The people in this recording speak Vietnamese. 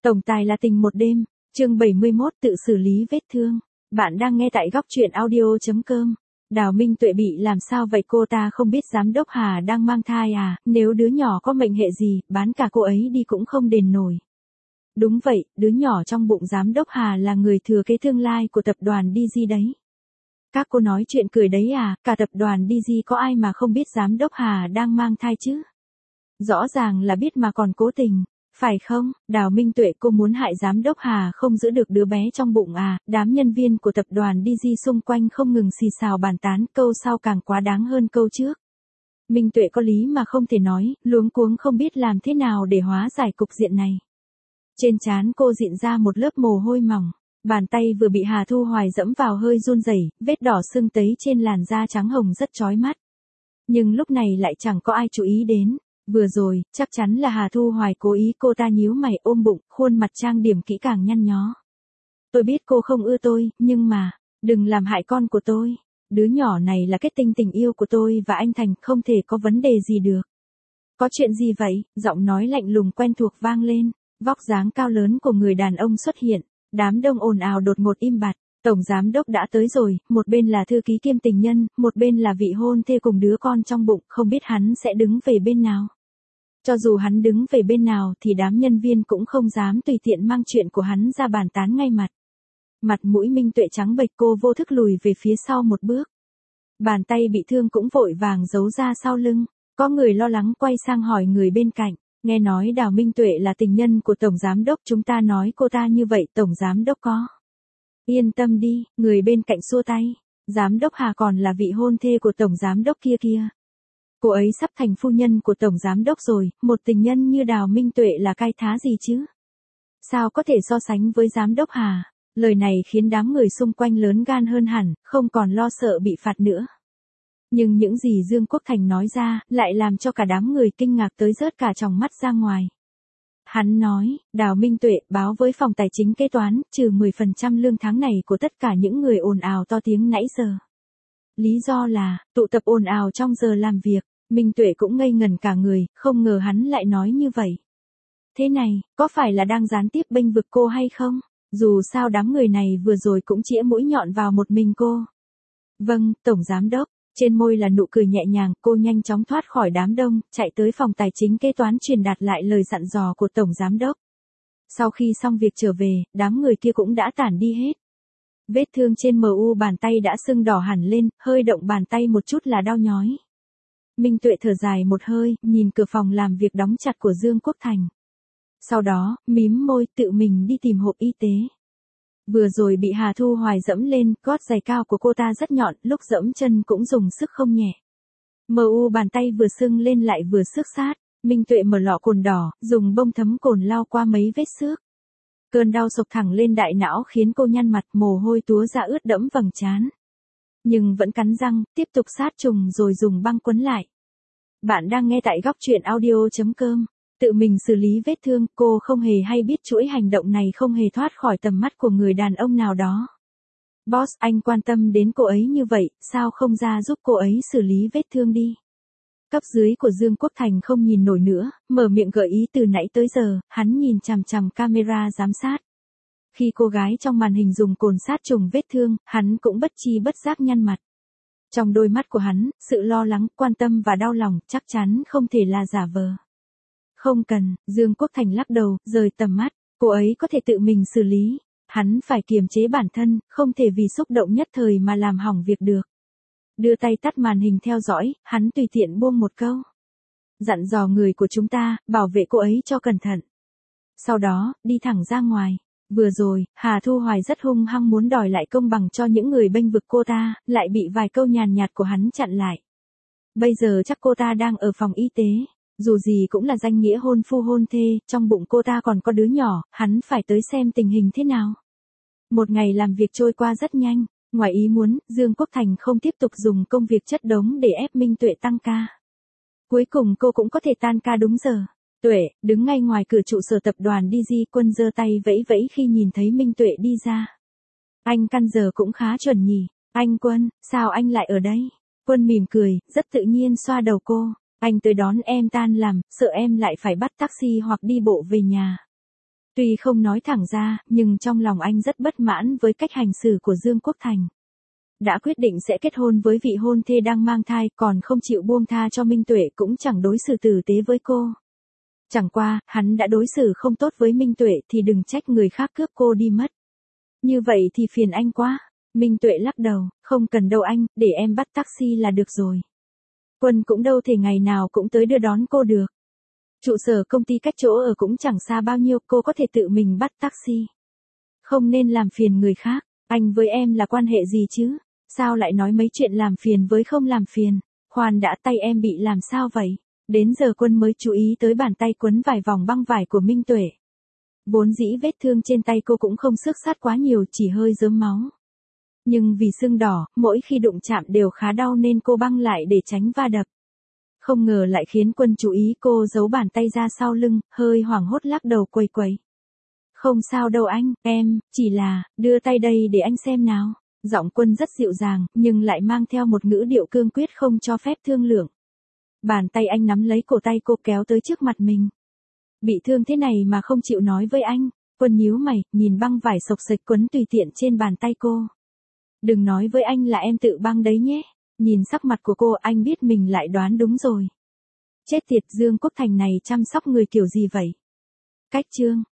Tổng tài là tình một đêm, chương 71 tự xử lý vết thương. Bạn đang nghe tại góc truyện audio.com. Đào Minh Tuệ bị làm sao vậy, cô ta không biết giám đốc Hà đang mang thai à, nếu đứa nhỏ có mệnh hệ gì, bán cả cô ấy đi cũng không đền nổi. Đúng vậy, đứa nhỏ trong bụng giám đốc Hà là người thừa kế tương lai của tập đoàn DG đấy. Các cô nói chuyện cười đấy à, cả tập đoàn DG có ai mà không biết giám đốc Hà đang mang thai chứ? Rõ ràng là biết mà còn cố tình. Phải không, Đào Minh Tuệ, cô muốn hại giám đốc Hà không giữ được đứa bé trong bụng à? Đám nhân viên của tập đoàn DG xung quanh không ngừng xì xào bàn tán, câu sau càng quá đáng hơn câu trước. Minh Tuệ có lý mà không thể nói, luống cuống không biết làm thế nào để hóa giải cục diện này. Trên trán cô dịn ra một lớp mồ hôi mỏng, bàn tay vừa bị Hà Thu Hoài dẫm vào hơi run rẩy, vết đỏ sưng tấy trên làn da trắng hồng rất chói mắt. Nhưng lúc này lại chẳng có ai chú ý đến. Vừa rồi, chắc chắn là Hà Thu Hoài cố ý, cô ta nhíu mày ôm bụng, khuôn mặt trang điểm kỹ càng nhăn nhó. Tôi biết cô không ưa tôi, nhưng mà, đừng làm hại con của tôi. Đứa nhỏ này là kết tinh tình yêu của tôi và anh Thành, không thể có vấn đề gì được. Có chuyện gì vậy? Giọng nói lạnh lùng quen thuộc vang lên, vóc dáng cao lớn của người đàn ông xuất hiện, đám đông ồn ào đột ngột im bặt. Tổng giám đốc đã tới rồi, một bên là thư ký kiêm tình nhân, một bên là vị hôn thê cùng đứa con trong bụng, không biết hắn sẽ đứng về bên nào. Cho dù hắn đứng về bên nào thì đám nhân viên cũng không dám tùy tiện mang chuyện của hắn ra bàn tán ngay mặt. Mặt mũi Minh Tuệ trắng bệch, cô vô thức lùi về phía sau một bước. Bàn tay bị thương cũng vội vàng giấu ra sau lưng. Có người lo lắng quay sang hỏi người bên cạnh, nghe nói Đào Minh Tuệ là tình nhân của Tổng Giám Đốc, chúng ta nói cô ta như vậy, Tổng Giám Đốc có. Yên tâm đi, người bên cạnh xua tay. Giám đốc Hà còn là vị hôn thê của Tổng Giám Đốc kia. Cô ấy sắp thành phu nhân của Tổng Giám Đốc rồi, một tình nhân như Đào Minh Tuệ là cái thá gì chứ? Sao có thể so sánh với Giám đốc Hà? Lời này khiến đám người xung quanh lớn gan hơn hẳn, không còn lo sợ bị phạt nữa. Nhưng những gì Dương Quốc Thành nói ra, lại làm cho cả đám người kinh ngạc tới rớt cả tròng mắt ra ngoài. Hắn nói, Đào Minh Tuệ báo với phòng tài chính kế toán, trừ 10% lương tháng này của tất cả những người ồn ào to tiếng nãy giờ. Lý do là, tụ tập ồn ào trong giờ làm việc. Minh Tuệ cũng ngây ngẩn cả người, không ngờ hắn lại nói như vậy. Thế này, có phải là đang gián tiếp bênh vực cô hay không? Dù sao đám người này vừa rồi cũng chĩa mũi nhọn vào một mình cô. Vâng, Tổng Giám Đốc. Trên môi là nụ cười nhẹ nhàng, cô nhanh chóng thoát khỏi đám đông, chạy tới phòng tài chính kế toán truyền đạt lại lời dặn dò của Tổng Giám Đốc. Sau khi xong việc trở về, đám người kia cũng đã tản đi hết. Vết thương trên mu bàn tay đã sưng đỏ hẳn lên, hơi động bàn tay một chút là đau nhói. Minh Tuệ thở dài một hơi, nhìn cửa phòng làm việc đóng chặt của Dương Quốc Thành. Sau đó, mím môi tự mình đi tìm hộp y tế. Vừa rồi bị Hà Thu Hoài dẫm lên, gót giày cao của cô ta rất nhọn, lúc dẫm chân cũng dùng sức không nhẹ. Mu bàn tay vừa sưng lên lại vừa xước sát, Minh Tuệ mở lọ cồn đỏ, dùng bông thấm cồn lau qua mấy vết xước. Cơn đau sộc thẳng lên đại não khiến cô nhăn mặt, mồ hôi túa ra ướt đẫm vầng trán. Nhưng vẫn cắn răng, tiếp tục sát trùng rồi dùng băng quấn lại. Bạn đang nghe tại góc truyện audio.com. Tự mình xử lý vết thương, cô không hề hay biết chuỗi hành động này không hề thoát khỏi tầm mắt của người đàn ông nào đó. Boss, anh quan tâm đến cô ấy như vậy, sao không ra giúp cô ấy xử lý vết thương đi? Cấp dưới của Dương Quốc Thành không nhìn nổi nữa, mở miệng gợi ý từ nãy tới giờ, hắn nhìn chằm chằm camera giám sát. Khi cô gái trong màn hình dùng cồn sát trùng vết thương, hắn cũng bất chi bất giác nhăn mặt. Trong đôi mắt của hắn, sự lo lắng, quan tâm và đau lòng chắc chắn không thể là giả vờ. Không cần, Dương Quốc Thành lắc đầu, rời tầm mắt, cô ấy có thể tự mình xử lý. Hắn phải kiềm chế bản thân, không thể vì xúc động nhất thời mà làm hỏng việc được. Đưa tay tắt màn hình theo dõi, hắn tùy tiện buông một câu. Dặn dò người của chúng ta, bảo vệ cô ấy cho cẩn thận. Sau đó, đi thẳng ra ngoài. Vừa rồi, Hà Thu Hoài rất hung hăng muốn đòi lại công bằng cho những người bênh vực cô ta, lại bị vài câu nhàn nhạt của hắn chặn lại. Bây giờ chắc cô ta đang ở phòng y tế. Dù gì cũng là danh nghĩa hôn phu hôn thê, trong bụng cô ta còn có đứa nhỏ, hắn phải tới xem tình hình thế nào. Một ngày làm việc trôi qua rất nhanh, ngoài ý muốn, Dương Quốc Thành không tiếp tục dùng công việc chất đống để ép Minh Tuệ tăng ca. Cuối cùng cô cũng có thể tan ca đúng giờ. Tuệ, đứng ngay ngoài cửa trụ sở tập đoàn DG, Quân giơ tay vẫy vẫy khi nhìn thấy Minh Tuệ đi ra. Anh căn giờ cũng khá chuẩn nhỉ, anh Quân, sao anh lại ở đây? Quân mỉm cười, rất tự nhiên xoa đầu cô. Anh tới đón em tan làm, sợ em lại phải bắt taxi hoặc đi bộ về nhà. Tuy không nói thẳng ra, nhưng trong lòng anh rất bất mãn với cách hành xử của Dương Quốc Thành. Đã quyết định sẽ kết hôn với vị hôn thê đang mang thai, còn không chịu buông tha cho Minh Tuệ, cũng chẳng đối xử tử tế với cô. Chẳng qua, hắn đã đối xử không tốt với Minh Tuệ thì đừng trách người khác cướp cô đi mất. Như vậy thì phiền anh quá. Minh Tuệ lắc đầu, không cần đâu anh, để em bắt taxi là được rồi. Quân cũng đâu thể ngày nào cũng tới đưa đón cô được. Trụ sở công ty cách chỗ ở cũng chẳng xa bao nhiêu, cô có thể tự mình bắt taxi. Không nên làm phiền người khác, anh với em là quan hệ gì chứ? Sao lại nói mấy chuyện làm phiền với không làm phiền? Khoan đã, tay em bị làm sao vậy? Đến giờ Quân mới chú ý tới bàn tay quấn vài vòng băng vải của Minh Tuệ. Vốn dĩ vết thương trên tay cô cũng không xước sát quá nhiều, chỉ hơi rớm máu. Nhưng vì sưng đỏ, mỗi khi đụng chạm đều khá đau nên cô băng lại để tránh va đập. Không ngờ lại khiến Quân chú ý, cô giấu bàn tay ra sau lưng, hơi hoảng hốt lắc đầu quầy quầy. Không sao đâu anh, em, chỉ là, đưa tay đây để anh xem nào. Giọng Quân rất dịu dàng, nhưng lại mang theo một ngữ điệu cương quyết không cho phép thương lượng. Bàn tay anh nắm lấy cổ tay cô kéo tới trước mặt mình. Bị thương thế này mà không chịu nói với anh. Quân nhíu mày, nhìn băng vải xộc xệch quấn tùy tiện trên bàn tay cô. Đừng nói với anh là em tự băng đấy nhé. Nhìn sắc mặt của cô, anh biết mình lại đoán đúng rồi. Chết tiệt, Dương Quốc Thành này chăm sóc người kiểu gì vậy? Cách chương